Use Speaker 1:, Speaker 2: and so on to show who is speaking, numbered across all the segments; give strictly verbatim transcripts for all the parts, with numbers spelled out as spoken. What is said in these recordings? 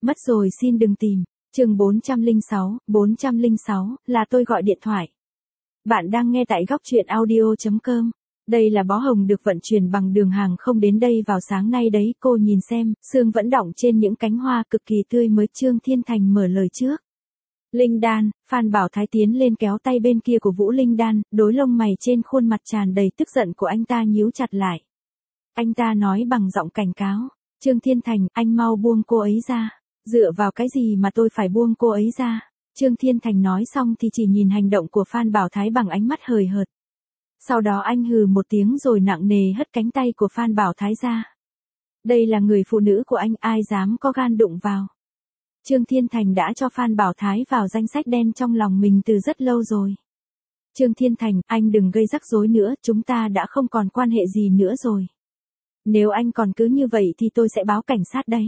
Speaker 1: Mất rồi xin đừng tìm. Chương bốn trăm lẻ sáu, bốn trăm lẻ sáu, là tôi gọi điện thoại. Bạn đang nghe tại góc truyện audio chấm com. Đây là bó hồng được vận chuyển bằng đường hàng không đến đây vào sáng nay đấy, cô nhìn xem, sương vẫn đọng trên những cánh hoa cực kỳ tươi mới. Trương Thiên Thành mở lời trước. Linh Đan, Phan Bảo Thái tiến lên kéo tay bên kia của Vũ Linh Đan, đôi lông mày trên khuôn mặt tràn đầy tức giận của anh ta nhíu chặt lại. Anh ta nói bằng giọng cảnh cáo, Trương Thiên Thành, anh mau buông cô ấy ra. Dựa vào cái gì mà tôi phải buông cô ấy ra? Trương Thiên Thành nói xong thì chỉ nhìn hành động của Phan Bảo Thái bằng ánh mắt hời hợt. Sau đó anh hừ một tiếng rồi nặng nề hất cánh tay của Phan Bảo Thái ra. Đây là người phụ nữ của anh, ai dám có gan đụng vào. Trương Thiên Thành đã cho Phan Bảo Thái vào danh sách đen trong lòng mình từ rất lâu rồi. Trương Thiên Thành, anh đừng gây rắc rối nữa, chúng ta đã không còn quan hệ gì nữa rồi. Nếu anh còn cứ như vậy thì tôi sẽ báo cảnh sát đấy.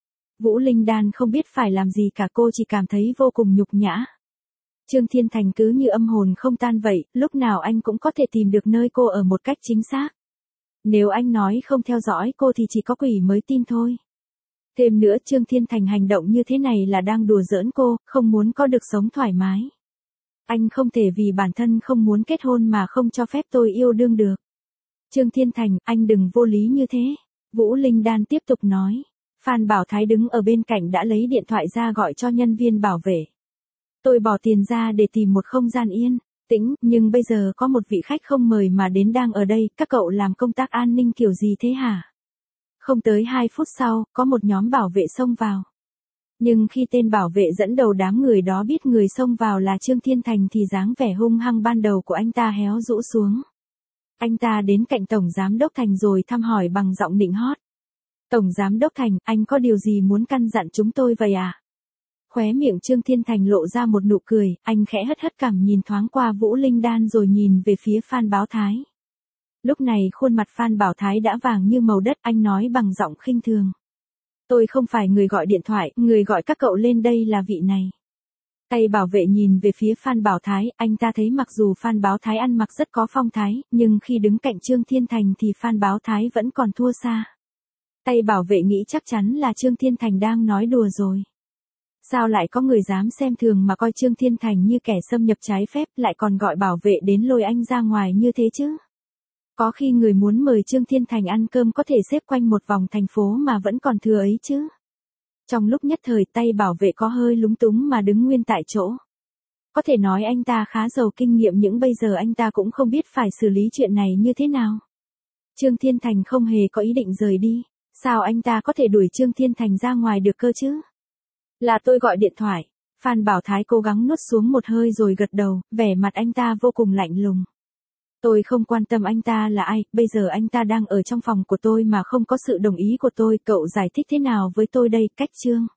Speaker 1: Vũ Linh Đan không biết phải làm gì cả, cô chỉ cảm thấy vô cùng nhục nhã. Trương Thiên Thành cứ như âm hồn không tan vậy, lúc nào anh cũng có thể tìm được nơi cô ở một cách chính xác. Nếu anh nói không theo dõi cô thì chỉ có quỷ mới tin thôi. Thêm nữa, Trương Thiên Thành hành động như thế này là đang đùa giỡn cô, không muốn có được sống thoải mái. Anh không thể vì bản thân không muốn kết hôn mà không cho phép tôi yêu đương được. Trương Thiên Thành, anh đừng vô lý như thế. Vũ Linh Đan tiếp tục nói. Phan Bảo Thái đứng ở bên cạnh đã lấy điện thoại ra gọi cho nhân viên bảo vệ. Tôi bỏ tiền ra để tìm một không gian yên tĩnh, nhưng bây giờ có một vị khách không mời mà đến đang ở đây, các cậu làm công tác an ninh kiểu gì thế hả? Không tới hai phút sau, có một nhóm bảo vệ xông vào. Nhưng khi tên bảo vệ dẫn đầu đám người đó biết người xông vào là Trương Thiên Thành thì dáng vẻ hung hăng ban đầu của anh ta héo rũ xuống. Anh ta đến cạnh Tổng Giám Đốc Thành rồi thăm hỏi bằng giọng nịnh hót. Tổng Giám Đốc Thành, anh có điều gì muốn căn dặn chúng tôi vậy à? Khóe miệng Trương Thiên Thành lộ ra một nụ cười, anh khẽ hất hất cằm nhìn thoáng qua Vũ Linh Đan rồi nhìn về phía Phan Bảo Thái. Lúc này khuôn mặt Phan Bảo Thái đã vàng như màu đất, anh nói bằng giọng khinh thường. Tôi không phải người gọi điện thoại, người gọi các cậu lên đây là vị này. Tay bảo vệ nhìn về phía Phan Bảo Thái, anh ta thấy mặc dù Phan Bảo Thái ăn mặc rất có phong thái, nhưng khi đứng cạnh Trương Thiên Thành thì Phan Bảo Thái vẫn còn thua xa. Tay bảo vệ nghĩ chắc chắn là Trương Thiên Thành đang nói đùa rồi. Sao lại có người dám xem thường mà coi Trương Thiên Thành như kẻ xâm nhập trái phép, lại còn gọi bảo vệ đến lôi anh ra ngoài như thế chứ? Có khi người muốn mời Trương Thiên Thành ăn cơm có thể xếp quanh một vòng thành phố mà vẫn còn thừa ấy chứ. Trong lúc nhất thời tay bảo vệ có hơi lúng túng mà đứng nguyên tại chỗ. Có thể nói anh ta khá giàu kinh nghiệm nhưng bây giờ anh ta cũng không biết phải xử lý chuyện này như thế nào. Trương Thiên Thành không hề có ý định rời đi. Sao anh ta có thể đuổi Trương Thiên Thành ra ngoài được cơ chứ? Là tôi gọi điện thoại. Phan Bảo Thái cố gắng nuốt xuống một hơi rồi gật đầu, vẻ mặt anh ta vô cùng lạnh lùng. Tôi không quan tâm anh ta là ai, bây giờ anh ta đang ở trong phòng của tôi mà không có sự đồng ý của tôi, cậu giải thích thế nào với tôi đây, Cách Trương?